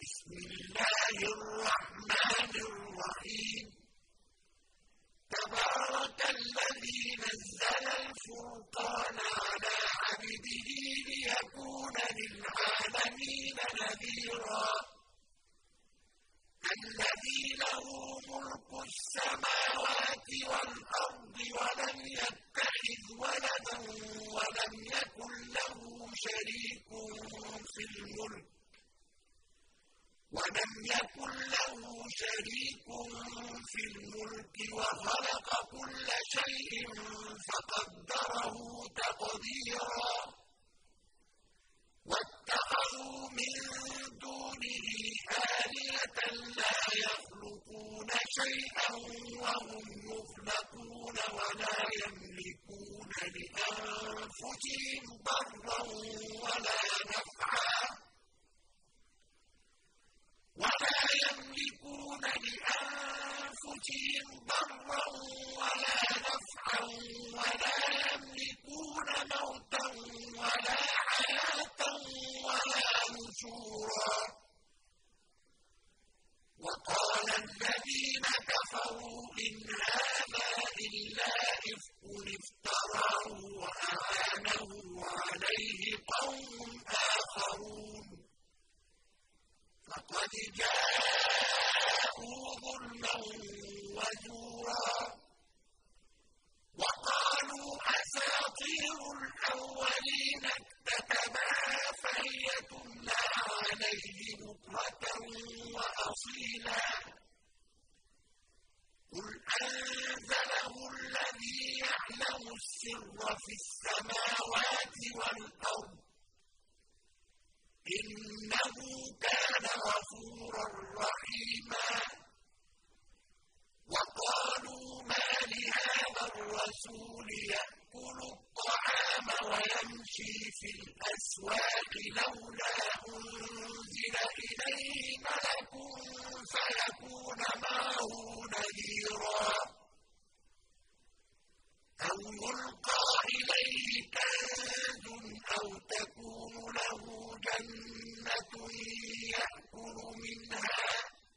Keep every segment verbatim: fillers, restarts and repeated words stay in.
بسم الله الرحمن الرحيم تبارك الذي نزل الفرقان على عبده ليكون للعالمين نذيرا الذي له ملك السماوات والأرض ولم يتخذ ولدا ولم يكن له شريك في الملك ولم يكن له شريك في الملك وخلق كل شيء فقدره تقديرا واتخذوا من دونه آلهة لا يخلقون شيئا وهم يخلقون ولا يملكون لأنفسهم ضرا ولا نفعا ولا يملكون لأنفسهم ضرا ولا نفعا ولا يملكون موتا ولا حياة ولا نشورا وقال الذين كفروا إن هذا إلا إفك افتراه وأعانه عليه قوم آخرون فقد جاءوا ظلما وزورا وقالوا أساطير الأولين اكتتبها فهي تملى عليه بكرة وأصيلا قل أنزله الذي يعلم السر في السماوات والأرض إنه كان غفورا رحيما وقالوا ما لهذا الرسول يأكل الطعام ويمشي في الأسواق لولا أنزل إليه ملك فيكون معه نذيرا أو يلقى إليه كنز أو تكون له جنة يأكل منها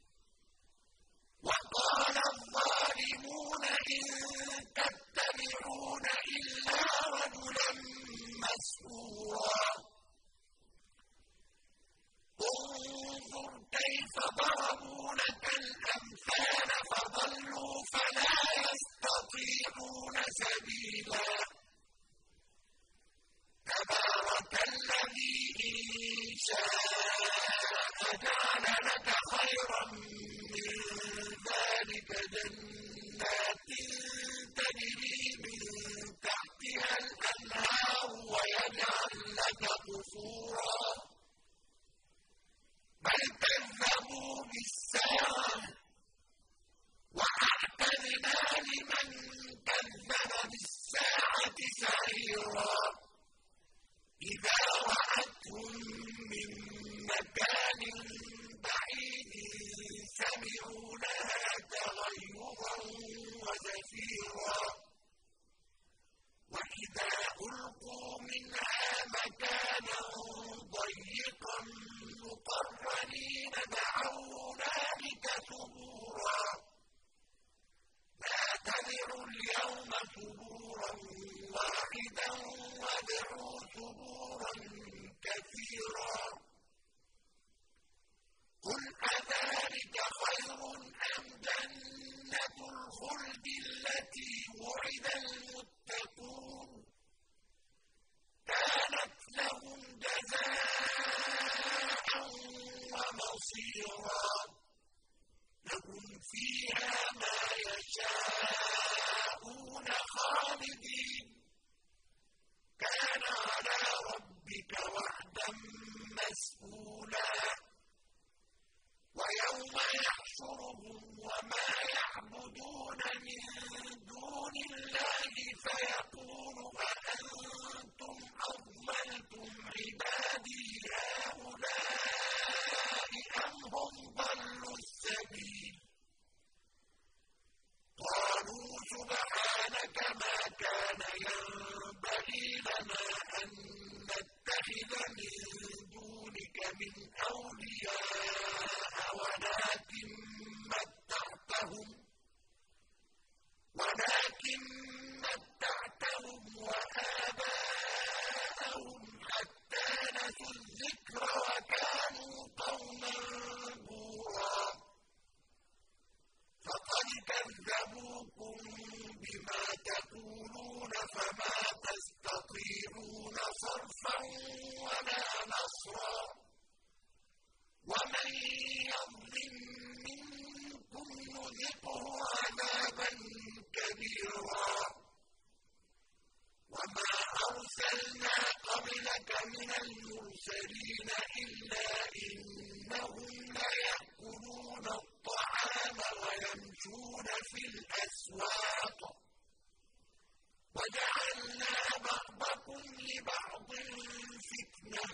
وقال الظالمون إن تتبعون إلا رجلا مسحورا انظر كيف ضربوا لك الأمثال فضلوا فلا يستطيعون سبيلا تبارك الذي إن شاء جعل لك خيرا من ذلك جنات تجري من تحتها الأنهار ويجعل لك قصورا بل كذبوا بالساعة وأعتدنا لمن كذب بالساعة سعيرا إذا رأتهم من مكان بعيد سمعوا لها تغيظا وزفيرا وإذا ألقوا منها مكانا ضيقا مقرنين دعوا هنالك ثبورا لا تدعوا اليوم ثبورا واحدا وادعوا ثبورا كثيرا قل أذلك خير أم جنة الخلد التي وعد المتقون كانت لهم جزاء ومصيرا لهم فيها ما يشاءون خالدين كان على ربك وعدا مسئولا ويوم يحشرهم وما يعبدون من دون الله فيقول أأنتم أضللتم عبادي هؤلاء أم هم ضلوا السبيل قالوا سبحانك ما كان ينبغي لنا أن نتخذ من دونك من أولياء يظلم منكم نذقه عذابا كبيرا وما أرسلنا قبلك من المرسلين إلا إنهم ليأكلون الطعام ويمشون في الأسواق وجعلنا بعضكم لبعض فتنة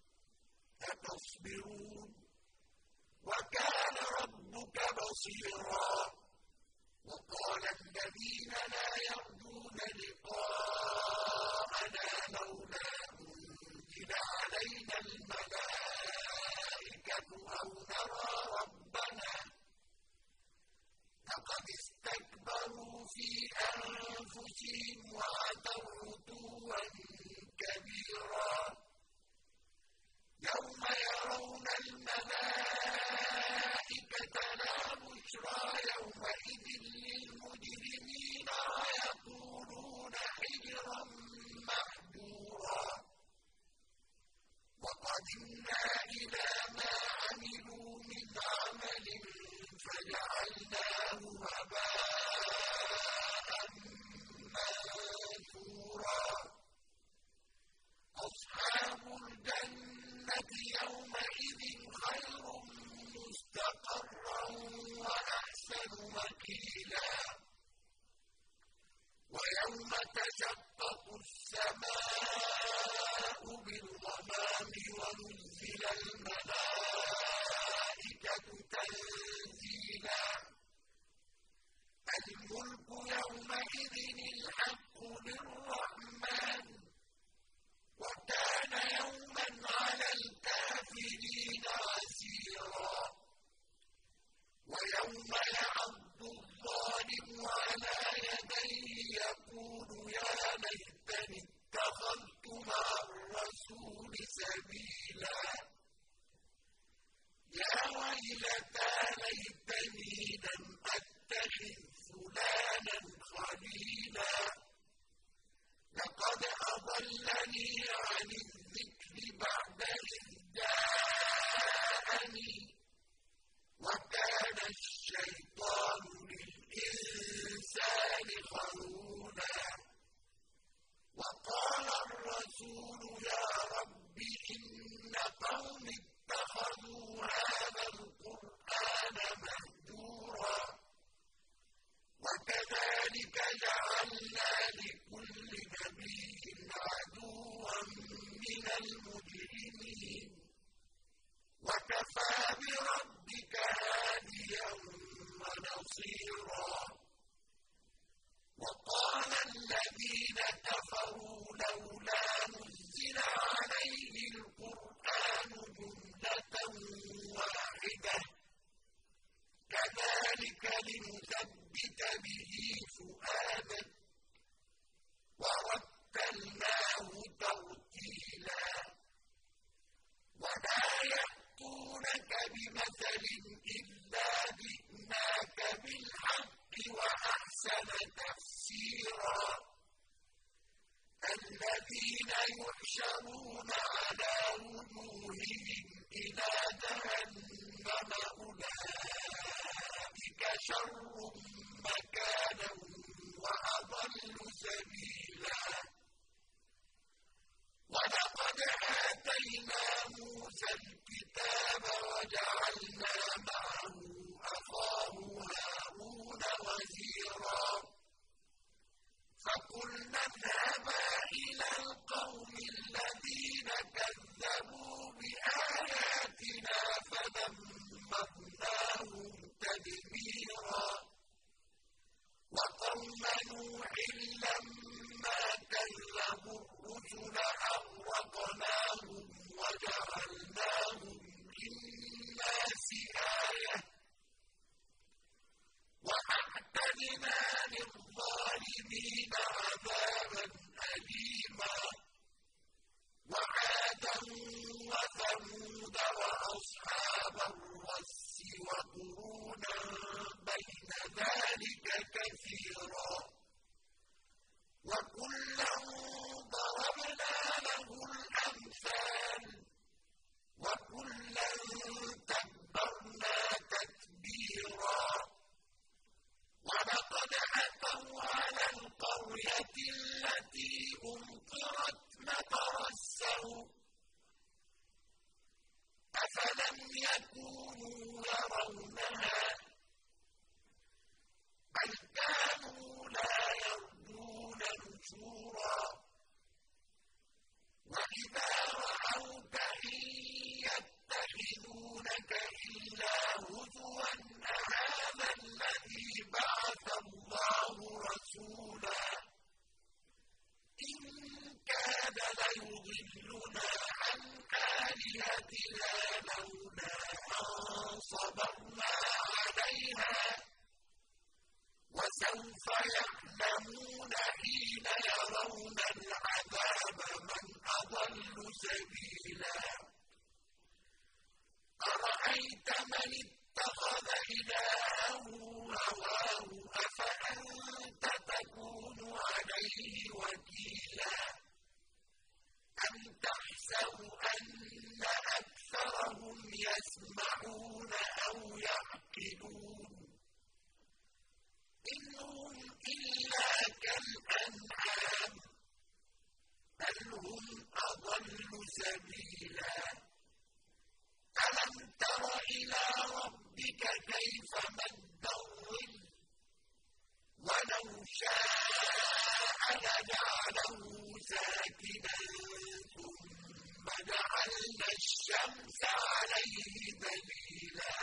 أتصبرون وكان ربك بصيرا وقال الذين لا يرجون لقاءنا لولا أنزل علينا الملائكة أو نرى ربنا لقد استكبروا في أنفسهم وعتوا عتوا كبيرا يوم يرون الملائكة لا بشرى يومئذ للمجرمين ويقولون حجرا محجورا وقدمنا إلى ما عملوا من عمل فجعلناه هباء منثورا أصحاب الجنة يومئذ خير مستقرا وأحسن مكيلا ويوم تشقق السماء بالغمام ونزل الملائكة تنزيلا الملك يومئذ الحق للرحمن وكان يوما على الكافرين عسيرا ويوم يعض الظالم على يديه يقول يا ليتني اتخذت مع الرسول سبيلا يا ويلتى ليتني لم أتخذ فلانا خليلا لقد أضلني عن الذكر بعد إذ جاءني وكان الشيطان للإنسان خذولا وقال الرسول يا رب إن قوم اتخذوا هذا القرآن مهجورا وكذلك جعلنا لكل نبي عدوا من المجرمين وكفى بربك هاديا ونصيرا وقال الذين كفروا لولا نزل عليه القرآن جملة واحدة كذلك لنثبت به فؤادك ورتلناه ترتيلا ولا يأتونك بمثل إلا جئناك بالحق وأحسن تفسيرا الذين يحشرون على وجوههم إلى جهنم أولئك شر مكانا وأضل سبيلا ولقد آتينا موسى الكتاب وجعلنا معه أخاه هارون وزيرا فقلنا اذهبا إلى القوم الذين كذبوا بآياتنا فدمرناهم تدميرا وقوم نوح لما كذبوا الرسل أغرقناهم وجعلناهم للناس آية وأعتدنا للظالمين عذابا أليما وعادا وثمود وأصحاب الرس وقرونا بين ذلك كثيرا فَسَوْفَ يَعْلَمُونَ حِينَ يَرَوْنَ الْعَذَابَ مَنْ أَضَلُّ سَبِيلًا أَرَأَيْتَ مَنِ اتَّخَذَ إِلَٰهَهُ هَوَاهُ أَفَأَنتَ تَكُونُ عَلَيْهِ وَكِيلًا أَمْ تَحْسَبُ أَنَّ أَكْثَرَهُمْ يَسْمَعُونَ أَوْ يَعْقِلُونَ إِنْ هُمْ إِلَّا كَالْأَنْعَامِ بَلْ هُمْ أَضَلُّ سَبِيلًا أَلَمْ تَرَ إِلَىٰ رَبِّكَ كَيْفَ مَدَّ الظِّلَّ وَلَوْ شَاءَ لَجَعَلَهُ سَاكِنًا ثُمَّ جَعَلْنَا الشَّمْسَ عَلَيْهِ دَلِيلًا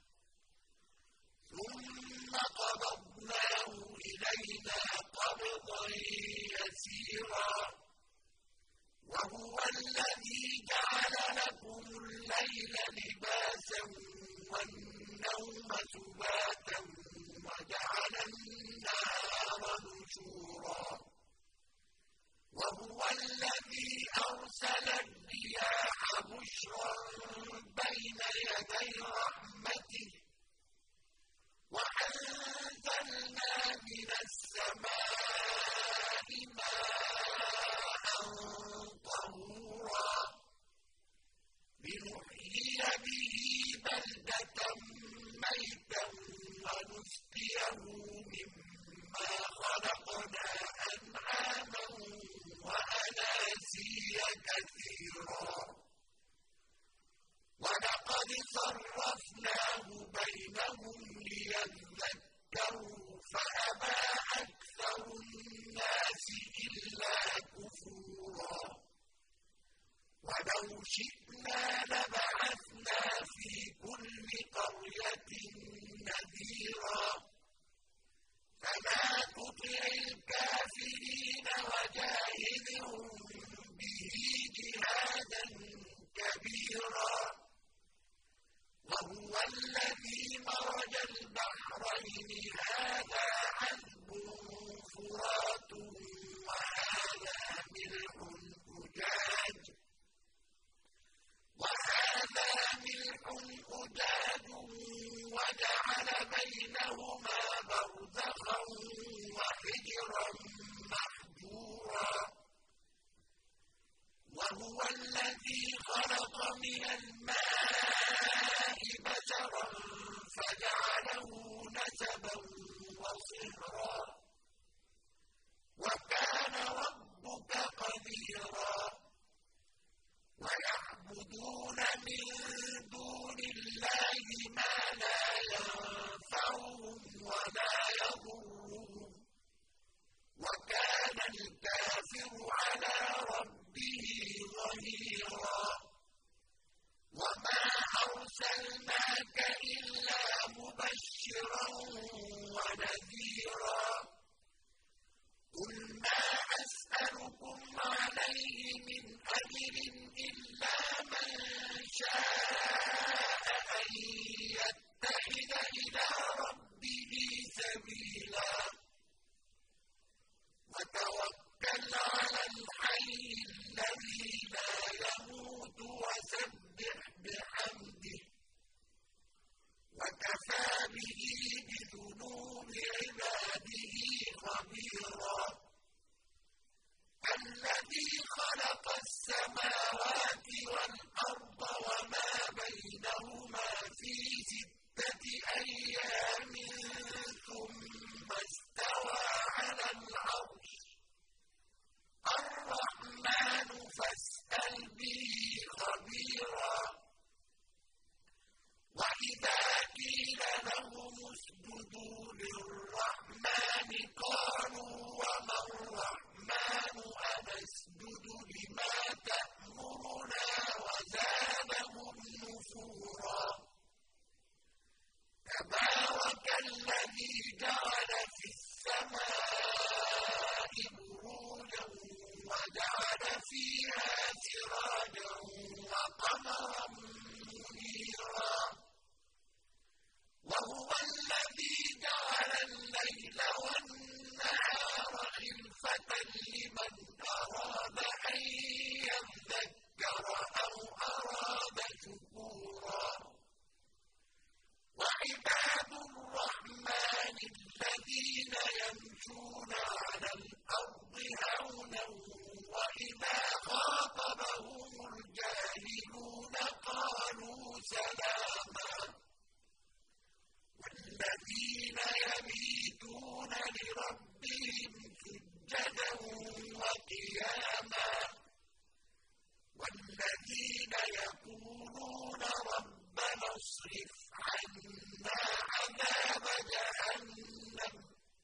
ثُمَّ قَبَضْنَاهُ إِلَيْنَا قَبْضًا يَسِيرًا وَهُوَ الَّذِي جَعَلَ لَكُمُ اللَّيْلَ لِبَاسًا وَالنَّوْمَ سُبَاتًا وَجَعَلَ النَّهَارَ نُشُورًا وَهُوَ الَّذِي أَرْسَلَ الرِّيَاحَ بُشْرًا بَيْنَ يَدَيْ رَحْمَتِهِ وَأَنزَلْنَا مِنَ السَّمَاءِ مَاءً طَهُورًا لِّنُحْيِيَ بِهِ بَلْدَةً مَّيْتًا وَنُسْقِيَهُ مِمَّا خَلَقْنَا أَنْعَامًا وَأَنَاسِيَّ كَثِيرًا وَلَقَدْ صَرَّفْنَاهُ بَيْنَهُمْ لِيَذَّكَّرُوا فَأَبَىٰ أَكْثَرُ النَّاسِ إِلَّا كُفُورًا وَلَوْ شِئْنَا لَبَعَثْنَا فِي كُلِّ قَرْيَةٍ نَذِيرًا فَلَا تُطِعِ الْكَافِرِينَ وَجَاهِدْهُم بِهِ جِهَادًا كَبِيرًا وَهُوَ الَّذِي مَرَجَ الْبَحْرَيْنِ هَٰذَا عَذْبٌ فُرَاتٌ وَهَٰذَا مِلْحٌ أُجَاجٌ وَهَٰذَا مِلْحٌ أُجَاجٌ وَجَعَلَ بَيْنَهُمَا بَرْزَخًا وَحِجْرًا مَّحْجُورًا وَهُوَ الَّذِي خَلَقَ مِنَ الْمَاءِ بَشَرًا فَجَعَلَهُ نَسَبًا وَصِهْرًا وَكَانَ رَبُّكَ قَدِيرًا وَيَعْبُدُونَ مِن دُونِ اللَّهِ مَا لَا يَنفَعُهُمْ وَلَا يَضُرُّهُمْ وَكَانَ الْكَافِرُ عَلَىٰ رَبِّهِ ظَهِيرًا وَمَا أَرْسَلْنَاكَ إِلَّا مُبَشِّرًا وَنَذِيرًا قُلْ مَا أَسْأَلُكُمْ عَلَيْهِ مِنْ أَجْرٍ إِلَّا مَن شَاءَ أَن يَتَّخِذَ إِلَىٰ رَبِّهِ سَبِيلًا وَتَوَكَّلْ عَلَى الْحَيِّ الَّذِي لَا يَمُوتُ وَسَبِّحْ بِحَمْدِهِ وَكَفَىٰ بِهِ بِذُنُوبِ عِبَادِهِ خَبِيرًا الَّذِي خَلَقَ السَّمَاوَاتِ وَالْأَرْضَ وَمَا بَيْنَهُمَا فِي سِتَّةِ أَيَّامٍ ثُمَّ اسْتَوَىٰ عَلَى الْعَرْشِ الرَّحْمَٰنُ فَاسْأَلْ بِهِ خَبِيرًا وَإِذَا قِيلَ لَهُمُ اسْجُدُوا لِلرَّحْمَٰنِ قَالُوا وَمَا الرَّحْمَٰنُ أَنَسْجُدُ لِمَا تَأْمُرُنَا وَزَادَهُمْ نُفُورًا تَبَارَكَ فاصرف عنا عذاب جهنم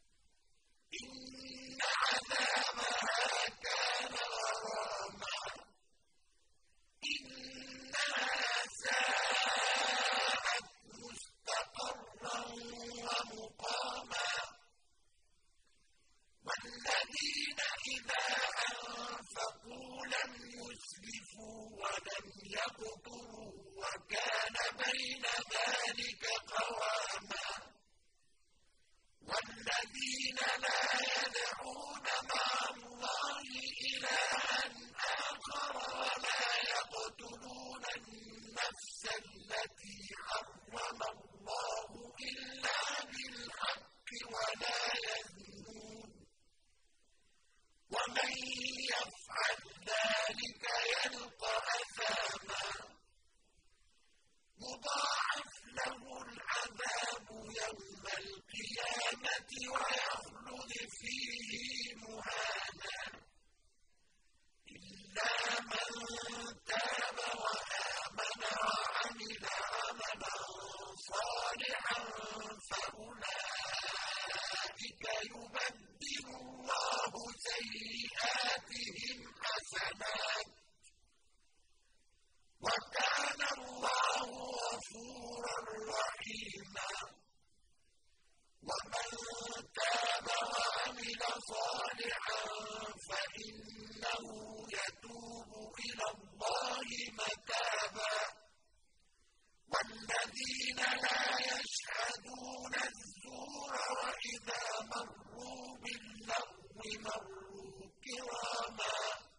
إن عذابها كان غراما إنها ساءت مستقرا ومقاما والذين إذا أنفقوا لم يسرفوا ولم يقتروا وكان بين ذلك قواما والذين لا يدعون مع الله إلها آخر ولا يقتلون النفس التي حرم الله إلا بالحق ولا يزنون ومن يفعل ذلك يلقى أثاما يضاعف له العذاب يوم القيامة ويخلد فيه مهانا إلا من تاب وآمن وعمل عملا صالحا فأولئك يبدل الله سيئاتهم حسنات وكان الله غفورا رحيما ومن تاب وعمل صالحا فإنه يتوب إلى الله متابا والذين لا يشهدون الزور وإذا مروا باللغو مروا كراما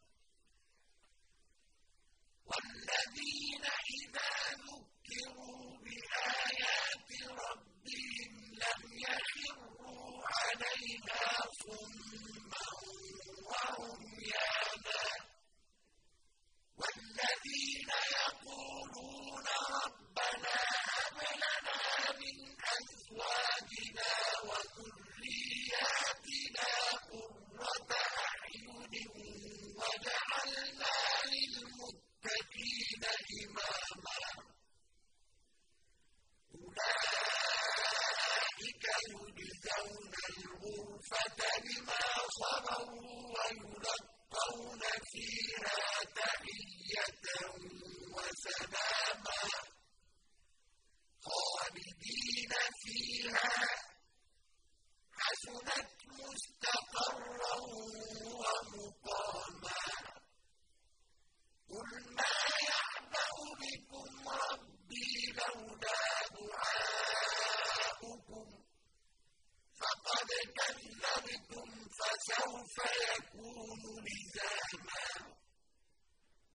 والذين إذا ذكروا بآيات ربهم لم يخروا عليها صما وعميانا والذين يقولون ربنا هب لنا من أزواجنا وذرياتنا قرة أعين وجعلنا للمتقين إماما أولئك يجزون الغرفة بما صبروا ويلقون فيها تحية وسلاما خالدين فيها حسنت مستقرا ومقاما قل ما يعبأ بكم ربي لولا دعاؤكم فقد كذبتم فسوف يكون